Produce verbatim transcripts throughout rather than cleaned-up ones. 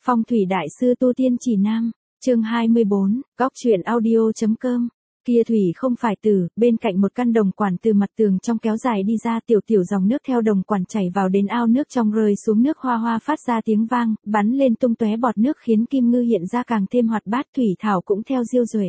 Phong thủy đại sư tu tiên chỉ nam, chương hai mươi bốn, góc truyện audio.com. Kia thủy không phải từ, bên cạnh một căn đồng quản từ mặt tường trong kéo dài đi ra, tiểu tiểu dòng nước theo đồng quản chảy vào đến ao nước trong, rơi xuống nước hoa hoa phát ra tiếng vang, bắn lên tung tóe bọt nước khiến Kim Ngư hiện ra càng thêm hoạt bát, thủy thảo cũng theo diêu duệ.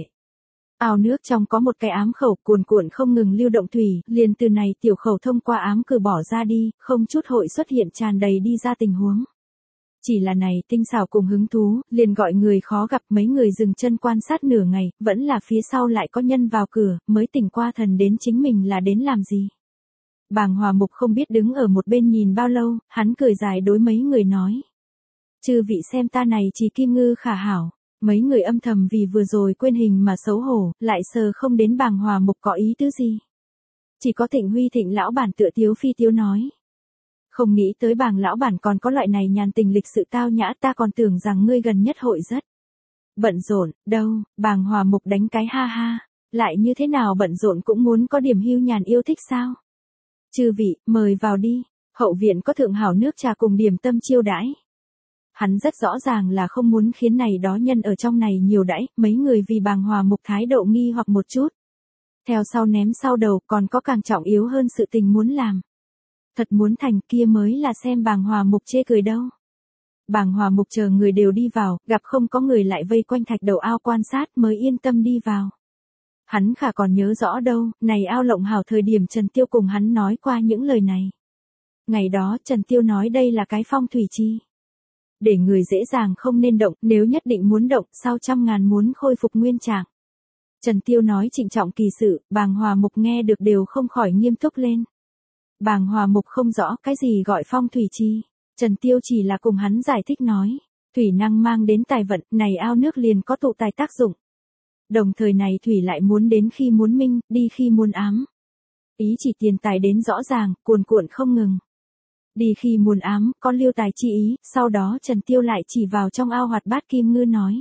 Ao nước trong có một cái ám khẩu cuồn cuộn không ngừng lưu động thủy, liền từ này tiểu khẩu thông qua ám cửa bỏ ra đi, không chút hội xuất hiện tràn đầy đi ra tình huống. Chỉ là này tinh xảo cùng hứng thú, liền gọi người khó gặp, mấy người dừng chân quan sát nửa ngày, vẫn là phía sau lại có nhân vào cửa, mới tỉnh qua thần đến chính mình là đến làm gì. Bàng Hòa Mục không biết đứng ở một bên nhìn bao lâu, hắn cười dài đối mấy người nói. Chư vị xem ta này chỉ Kim Ngư khả hảo. Mấy người âm thầm vì vừa rồi quên hình mà xấu hổ, lại sờ không đến Bàng Hòa Mục có ý tứ gì. Chỉ có Thịnh Huy Thịnh lão bản tựa tiếu phi tiếu nói. Không nghĩ tới Bàng lão bản còn có loại này nhàn tình lịch sự tao nhã, ta còn tưởng rằng ngươi gần nhất hội rất bận rộn. Đâu, Bàng Hòa Mục đánh cái ha ha, lại như thế nào bận rộn cũng muốn có điểm hưu nhàn yêu thích sao. Chư vị, mời vào đi, hậu viện có thượng hảo nước trà cùng điểm tâm chiêu đãi. Hắn rất rõ ràng là không muốn khiến này đó nhân ở trong này nhiều đãi, mấy người vì Bàng Hòa Mục thái độ nghi hoặc một chút. Theo sau ném sau đầu, còn có càng trọng yếu hơn sự tình muốn làm. Thật muốn thành kia mới là xem Bàng Hòa Mục chê cười đâu. Bàng Hòa Mục chờ người đều đi vào, gặp không có người lại vây quanh thạch đầu ao quan sát mới yên tâm đi vào. Hắn khả còn nhớ rõ đâu, này ao lộng hảo thời điểm Trần Tiêu cùng hắn nói qua những lời này. Ngày đó Trần Tiêu nói đây là cái phong thủy chi. Để người dễ dàng không nên động, nếu nhất định muốn động, sau trăm ngàn muốn khôi phục nguyên trạng. Trần Tiêu nói trịnh trọng kỳ sự, Bàng Hòa Mục nghe được đều không khỏi nghiêm túc lên. Bàng Hòa Mục không rõ cái gì gọi phong thủy chi, Trần Tiêu chỉ là cùng hắn giải thích nói, thủy năng mang đến tài vận, này ao nước liền có tụ tài tác dụng. Đồng thời này thủy lại muốn đến khi muốn minh, đi khi muốn ám. Ý chỉ tiền tài đến rõ ràng, cuồn cuộn không ngừng. Đi khi muốn ám, có lưu tài chi ý, sau đó Trần Tiêu lại chỉ vào trong ao hoạt bát Kim Ngư nói.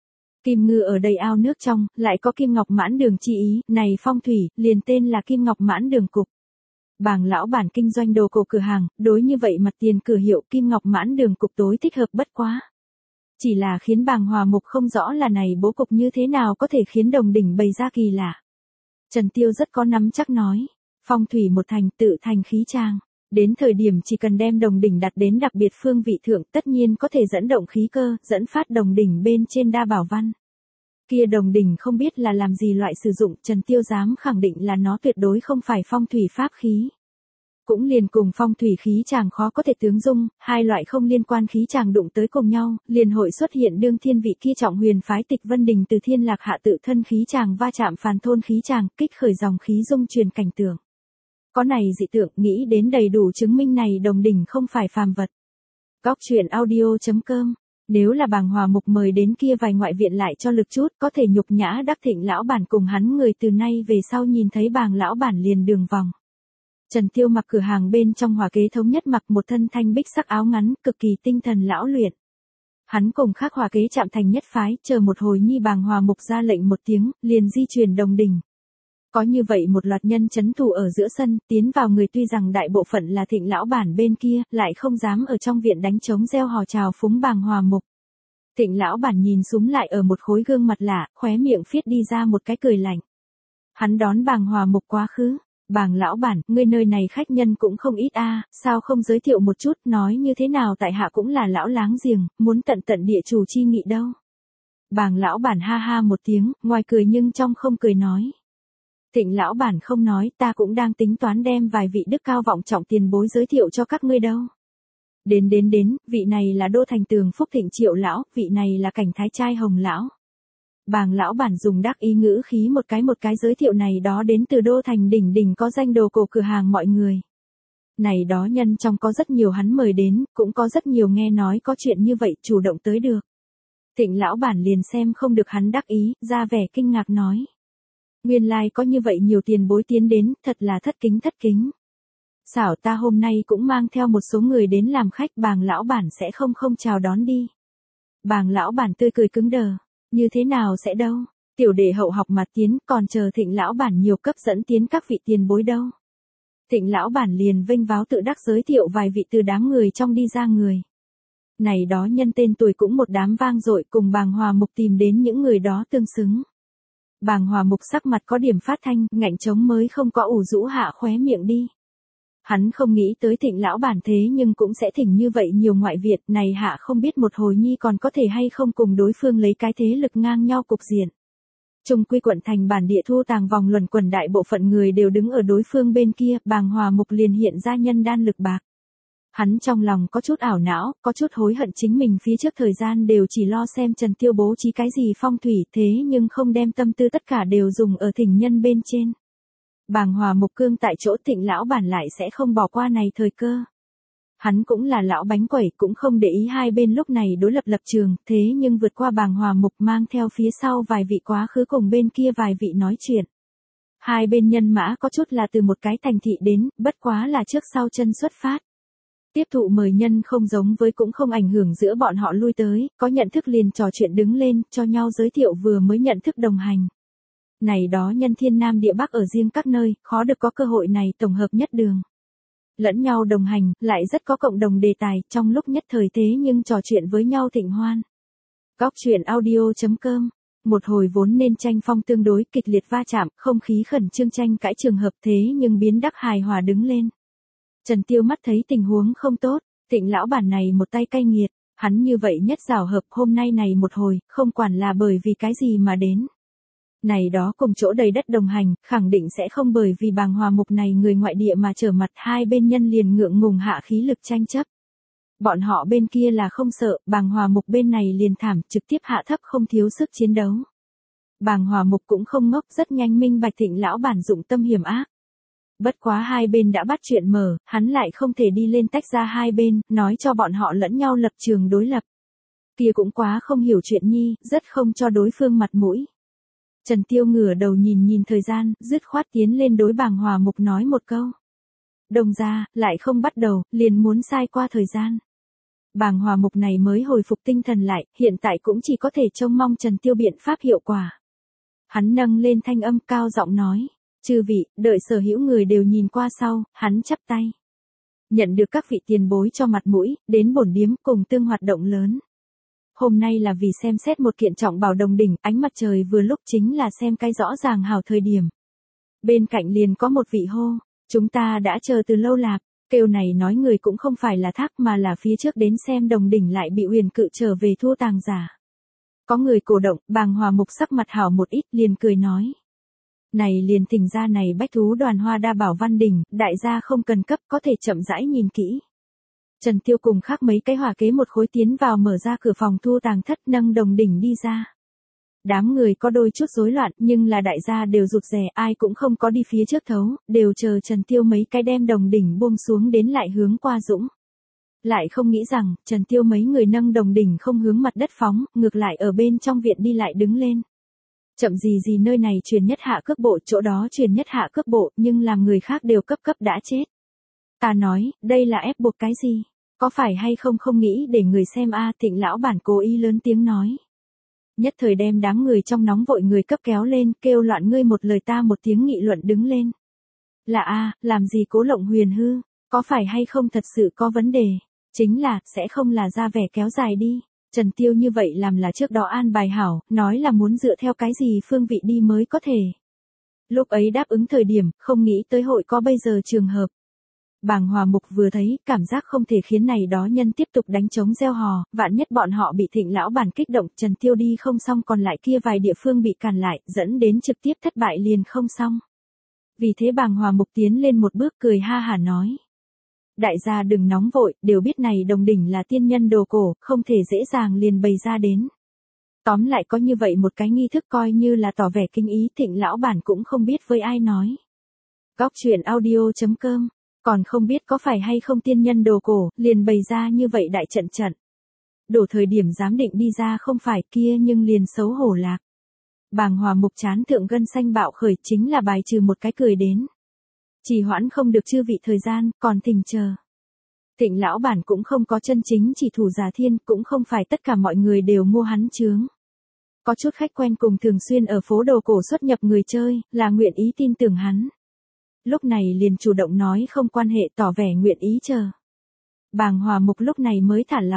Kim Ngư ở đây ao nước trong, lại có Kim Ngọc Mãn Đường chi ý, này phong thủy, liền tên là Kim Ngọc Mãn Đường cục. Bàng lão bản kinh doanh đồ cổ cửa hàng, đối như vậy mặt tiền cửa hiệu Kim Ngọc Mãn Đường cục tối thích hợp bất quá. Chỉ là khiến Bàng Hòa Mục không rõ là này bố cục như thế nào có thể khiến đồng đỉnh bày ra kỳ lạ. Trần Tiêu rất có nắm chắc nói, phong thủy một thành tự thành khí trang. Đến thời điểm chỉ cần đem đồng đỉnh đặt đến đặc biệt phương vị thượng, tất nhiên có thể dẫn động khí cơ, dẫn phát đồng đỉnh bên trên đa bảo văn. Kia đồng đỉnh không biết là làm gì loại sử dụng, Trần Tiêu dám khẳng định là nó tuyệt đối không phải phong thủy pháp khí. Cũng liền cùng phong thủy khí chàng khó có thể tướng dung, hai loại không liên quan khí chàng đụng tới cùng nhau, liền hội xuất hiện đương thiên vị kia trọng huyền phái Tịch Vân Đình từ thiên lạc hạ tự thân khí chàng va chạm phàn thôn khí chàng, kích khởi dòng khí dung truyền cảnh tượng. Có này dị tượng, nghĩ đến đầy đủ chứng minh này đồng đỉnh không phải phàm vật. Góc truyện audio.com. Nếu là Bàng Hòa Mục mời đến kia vài ngoại viện lại cho lực chút, có thể nhục nhã đắc Thịnh lão bản cùng hắn người từ nay về sau nhìn thấy Bàng lão bản liền đường vòng. Trần Tiêu mặc cửa hàng bên trong Hòa Kế thống nhất mặc một thân thanh bích sắc áo ngắn, cực kỳ tinh thần lão luyện. Hắn cùng khác Hòa Kế chạm thành nhất phái, chờ một hồi nhi Bàng Hòa Mục ra lệnh một tiếng, liền di chuyển đồng đỉnh. Có như vậy một loạt nhân chấn thủ ở giữa sân, tiến vào người tuy rằng đại bộ phận là Thịnh lão bản bên kia, lại không dám ở trong viện đánh trống reo hò chào phúng Bàng Hòa Mục. Thịnh lão bản nhìn xuống lại ở một khối gương mặt lạ, khóe miệng phiết đi ra một cái cười lạnh. Hắn đón Bàng Hòa Mục quá khứ. Bàng lão bản, ngươi nơi này khách nhân cũng không ít a, à, sao không giới thiệu một chút, nói như thế nào tại hạ cũng là lão láng giềng, muốn tận tận địa chủ chi nghị đâu. Bàng lão bản ha ha một tiếng, ngoài cười nhưng trong không cười nói. Thịnh lão bản không nói, ta cũng đang tính toán đem vài vị đức cao vọng trọng tiền bối giới thiệu cho các ngươi đâu. Đến đến đến, vị này là Đô Thành Tường Phúc Thịnh Triệu lão, vị này là Cảnh Thái Trai Hồng lão. Bàng lão bản dùng đắc ý ngữ khí một cái một cái giới thiệu này đó đến từ Đô Thành đỉnh đỉnh có danh đồ cổ cửa hàng mọi người. Này đó nhân trong có rất nhiều hắn mời đến, cũng có rất nhiều nghe nói có chuyện như vậy chủ động tới được. Thịnh lão bản liền xem không được hắn đắc ý, ra vẻ kinh ngạc nói. Nguyên lai like có như vậy nhiều tiền bối tiến đến, thật là thất kính thất kính. Xảo ta hôm nay cũng mang theo một số người đến làm khách, Bàng lão bản sẽ không không chào đón đi. Bàng lão bản tươi cười cứng đờ, như thế nào sẽ đâu, tiểu đệ hậu học mà tiến, còn chờ Thịnh lão bản nhiều cấp dẫn tiến các vị tiền bối đâu. Thịnh lão bản liền vênh váo tự đắc giới thiệu vài vị từ đám người trong đi ra người. Này đó nhân tên tuổi cũng một đám vang dội, cùng Bàng Hòa Mục tìm đến những người đó tương xứng. Bàng Hòa Mục sắc mặt có điểm phát thanh, ngạnh trống mới không có ủ rũ hạ khóe miệng đi. Hắn không nghĩ tới Thịnh lão bản thế nhưng cũng sẽ thỉnh như vậy nhiều ngoại Việt, này hạ không biết một hồi nhi còn có thể hay không cùng đối phương lấy cái thế lực ngang nhau cục diện. Trung quy quận thành bản địa thu tàng vòng luẩn quẩn đại bộ phận người đều đứng ở đối phương bên kia, Bàng Hòa Mục liền hiện ra nhân đan lực bạc. Hắn trong lòng có chút ảo não, có chút hối hận chính mình phía trước thời gian đều chỉ lo xem Trần Tiêu bố trí cái gì phong thủy thế nhưng không đem tâm tư tất cả đều dùng ở thỉnh nhân bên trên. Bàng Hòa Mục cương tại chỗ Thịnh lão bản lại sẽ không bỏ qua này thời cơ. Hắn cũng là lão bánh quẩy, cũng không để ý hai bên lúc này đối lập lập trường, thế nhưng vượt qua Bàng Hòa Mục mang theo phía sau vài vị quá khứ cùng bên kia vài vị nói chuyện. Hai bên nhân mã có chút là từ một cái thành thị đến, bất quá là trước sau chân xuất phát. Tiếp thụ mời nhân không giống với cũng không ảnh hưởng giữa bọn họ lui tới, có nhận thức liền trò chuyện đứng lên, cho nhau giới thiệu vừa mới nhận thức đồng hành. Này đó nhân thiên nam địa bắc ở riêng các nơi, khó được có cơ hội này tổng hợp nhất đường. Lẫn nhau đồng hành, lại rất có cộng đồng đề tài, trong lúc nhất thời thế nhưng trò chuyện với nhau thịnh hoan. Góc truyện audio chấm com. Một hồi vốn nên tranh phong tương đối kịch liệt va chạm, không khí khẩn trương tranh cãi trường hợp thế nhưng biến đắc hài hòa đứng lên. Trần Tiêu mắt thấy tình huống không tốt, Thịnh lão bản này một tay cay nghiệt, hắn như vậy nhất rào hợp hôm nay này một hồi, không quản là bởi vì cái gì mà đến. Này đó cùng chỗ đầy đất đồng hành, khẳng định sẽ không bởi vì Bàng Hòa Mục này người ngoại địa mà trở mặt, hai bên nhân liền ngượng ngùng hạ khí lực tranh chấp. Bọn họ bên kia là không sợ, Bàng Hòa Mục bên này liền thảm, trực tiếp hạ thấp không thiếu sức chiến đấu. Bàng Hòa Mục cũng không ngốc, rất nhanh minh bạch Thịnh lão bản dụng tâm hiểm ác. Bất quá hai bên đã bắt chuyện mở, hắn lại không thể đi lên tách ra hai bên, nói cho bọn họ lẫn nhau lập trường đối lập. Kia cũng quá không hiểu chuyện nhi, rất không cho đối phương mặt mũi. Trần Tiêu ngửa đầu nhìn nhìn thời gian, dứt khoát tiến lên đối Bàng Hòa Mục nói một câu. Đồng ra, lại không bắt đầu, liền muốn sai qua thời gian. Bàng Hòa Mục này mới hồi phục tinh thần lại, hiện tại cũng chỉ có thể trông mong Trần Tiêu biện pháp hiệu quả. Hắn nâng lên thanh âm cao giọng nói. Chư vị, đợi sở hữu người đều nhìn qua sau, hắn chắp tay. Nhận được các vị tiền bối cho mặt mũi, đến bổn điếm cùng tương hoạt động lớn. Hôm nay là vì xem xét một kiện trọng bảo đồng đỉnh, ánh mặt trời vừa lúc chính là xem cái rõ ràng hào thời điểm. Bên cạnh liền có một vị hô, chúng ta đã chờ từ lâu lạp, kêu này nói người cũng không phải là thác mà là phía trước đến xem đồng đỉnh lại bị huyền cự trở về thua tàng giả. Có người cổ động, Bàng Hòa Mục sắc mặt hảo một ít liền cười nói. Này liền thỉnh ra này bách thú đoàn hoa đa bảo văn đỉnh, đại gia không cần cấp có thể chậm rãi nhìn kỹ. Trần Tiêu cùng khác mấy cái hòa kế một khối tiến vào mở ra cửa phòng thu tàng thất nâng đồng đỉnh đi ra. Đám người có đôi chút rối loạn nhưng là đại gia đều rụt rè ai cũng không có đi phía trước thấu, đều chờ Trần Tiêu mấy cái đem đồng đỉnh buông xuống đến lại hướng qua dũng. Lại không nghĩ rằng, Trần Tiêu mấy người nâng đồng đỉnh không hướng mặt đất phóng, ngược lại ở bên trong viện đi lại đứng lên. Chậm gì gì nơi này truyền nhất hạ cước bộ, chỗ đó truyền nhất hạ cước bộ, nhưng làm người khác đều cấp cấp đã chết. Ta nói, đây là ép buộc cái gì? Có phải hay không không nghĩ để người xem a à, Thịnh lão bản cố ý lớn tiếng nói. Nhất thời đem đám người trong nóng vội người cấp kéo lên, kêu loạn ngươi một lời ta một tiếng nghị luận đứng lên. Là a à, làm gì cố lộng huyền hư, có phải hay không thật sự có vấn đề? Chính là, sẽ không là ra vẻ kéo dài đi. Trần Tiêu như vậy làm là trước đó an bài hảo, nói là muốn dựa theo cái gì phương vị đi mới có thể. Lúc ấy đáp ứng thời điểm, không nghĩ tới hội có bây giờ trường hợp. Bàng Hòa Mục vừa thấy, cảm giác không thể khiến này đó nhân tiếp tục đánh trống gieo hò, vạn nhất bọn họ bị Thịnh lão bản kích động, Trần Tiêu đi không xong còn lại kia vài địa phương bị cản lại, dẫn đến trực tiếp thất bại liền không xong. Vì thế Bàng Hòa Mục tiến lên một bước cười ha hả nói. Đại gia đừng nóng vội, đều biết này đồng đỉnh là tiên nhân đồ cổ, không thể dễ dàng liền bày ra đến. Tóm lại có như vậy một cái nghi thức coi như là tỏ vẻ kinh ý, Thịnh lão bản cũng không biết với ai nói. Góc truyện audio chấm com, còn không biết có phải hay không tiên nhân đồ cổ, liền bày ra như vậy đại trận trận. Đổ thời điểm giám định đi ra không phải kia nhưng liền xấu hổ lạc. Bàng Hòa Mục chán thượng gân xanh bạo khởi chính là bài trừ một cái cười đến. Chỉ hoãn không được chư vị thời gian, còn thỉnh chờ. Thịnh lão bản cũng không có chân chính chỉ thủ giả thiên, cũng không phải tất cả mọi người đều mua hắn chướng. Có chút khách quen cùng thường xuyên ở phố đồ cổ xuất nhập người chơi, là nguyện ý tin tưởng hắn. Lúc này liền chủ động nói không quan hệ tỏ vẻ nguyện ý chờ. Bàng Hòa Mục lúc này mới thả lòng.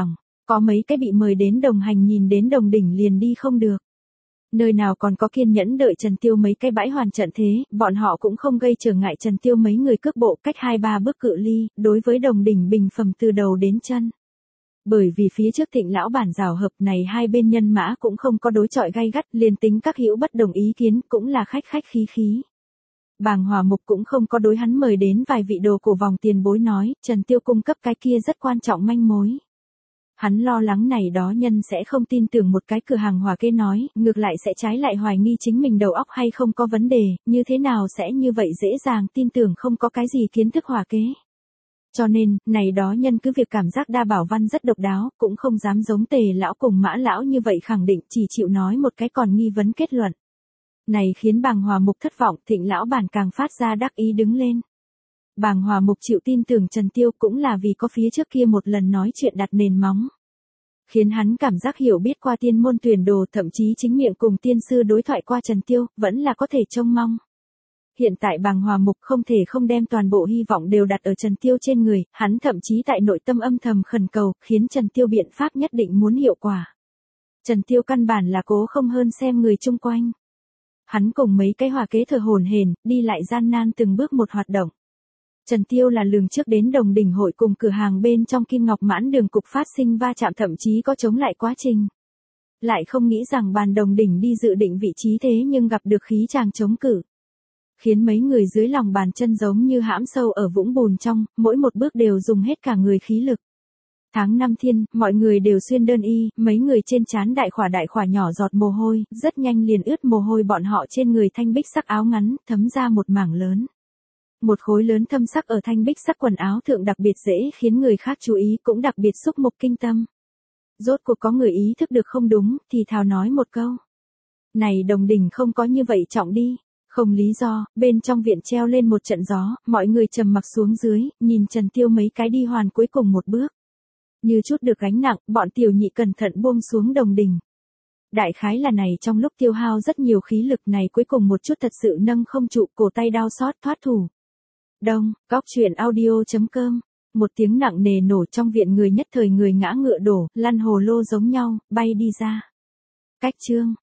Có mấy cái bị mời đến đồng hành nhìn đến đồng đỉnh liền đi không được. Nơi nào còn có kiên nhẫn đợi Trần Tiêu mấy cái bãi hoàn trận thế, bọn họ cũng không gây trở ngại Trần Tiêu mấy người cước bộ cách hai ba bước cự ly, đối với đồng đỉnh bình phẩm từ đầu đến chân. Bởi vì phía trước Thịnh lão bản rào hợp này hai bên nhân mã cũng không có đối chọi gay gắt, liền tính các hữu bất đồng ý kiến cũng là khách khách khí khí. Bàng Hòa Mục cũng không có đối hắn mời đến vài vị đồ cổ vòng tiền bối nói, Trần Tiêu cung cấp cái kia rất quan trọng manh mối. Hắn lo lắng này đó nhân sẽ không tin tưởng một cái cửa hàng hòa kê nói, ngược lại sẽ trái lại hoài nghi chính mình đầu óc hay không có vấn đề, như thế nào sẽ như vậy dễ dàng tin tưởng không có cái gì kiến thức hòa kế. Cho nên, này đó nhân cứ việc cảm giác đa bảo văn rất độc đáo, cũng không dám giống Tề lão cùng Mã lão như vậy khẳng định, chỉ chịu nói một cái còn nghi vấn kết luận. Này khiến Bàng Hòa Mục thất vọng, Thịnh lão bản càng phát ra đắc ý đứng lên. Bàng Hòa Mục chịu tin tưởng Trần Tiêu cũng là vì có phía trước kia một lần nói chuyện đặt nền móng. Khiến hắn cảm giác hiểu biết qua tiên môn tuyển đồ, thậm chí chính miệng cùng tiên sư đối thoại qua Trần Tiêu, vẫn là có thể trông mong. Hiện tại Bàng Hòa Mục không thể không đem toàn bộ hy vọng đều đặt ở Trần Tiêu trên người, hắn thậm chí tại nội tâm âm thầm khẩn cầu, khiến Trần Tiêu biện pháp nhất định muốn hiệu quả. Trần Tiêu căn bản là cố không hơn xem người chung quanh. Hắn cùng mấy cái hòa kế thở hổn hển, đi lại gian nan từng bước một hoạt động. Trần Tiêu là lường trước đến đồng đỉnh hội cùng cửa hàng bên trong Kim Ngọc Mãn đường cục phát sinh va chạm, thậm chí có chống lại quá trình. Lại không nghĩ rằng bàn đồng đỉnh đi dự định vị trí thế nhưng gặp được khí chàng chống cự. Khiến mấy người dưới lòng bàn chân giống như hãm sâu ở vũng bùn trong, mỗi một bước đều dùng hết cả người khí lực. Tháng năm thiên, mọi người đều xuyên đơn y, mấy người trên trán đại khỏa đại khỏa nhỏ giọt mồ hôi, rất nhanh liền ướt mồ hôi bọn họ trên người thanh bích sắc áo ngắn, thấm ra một mảng lớn. Một khối lớn thâm sắc ở thanh bích sắc quần áo thượng đặc biệt dễ khiến người khác chú ý, cũng đặc biệt xúc mục kinh tâm. Rốt cuộc có người ý thức được không đúng, thì thào nói một câu. Này đồng đỉnh không có như vậy trọng đi. Không lý do, bên trong viện treo lên một trận gió, mọi người trầm mặc xuống dưới, nhìn Trần Tiêu mấy cái đi hoàn cuối cùng một bước. Như chút được gánh nặng, bọn tiểu nhị cẩn thận buông xuống đồng đỉnh. Đại khái là này trong lúc tiêu hao rất nhiều khí lực này cuối cùng một chút thật sự nâng không trụ, cổ tay đau xót thoát thủ. Đông, góc truyện audio chấm com. Một tiếng nặng nề nổ trong viện, người nhất thời người ngã ngựa đổ, lăn hồ lô giống nhau, bay đi ra. Cách chương.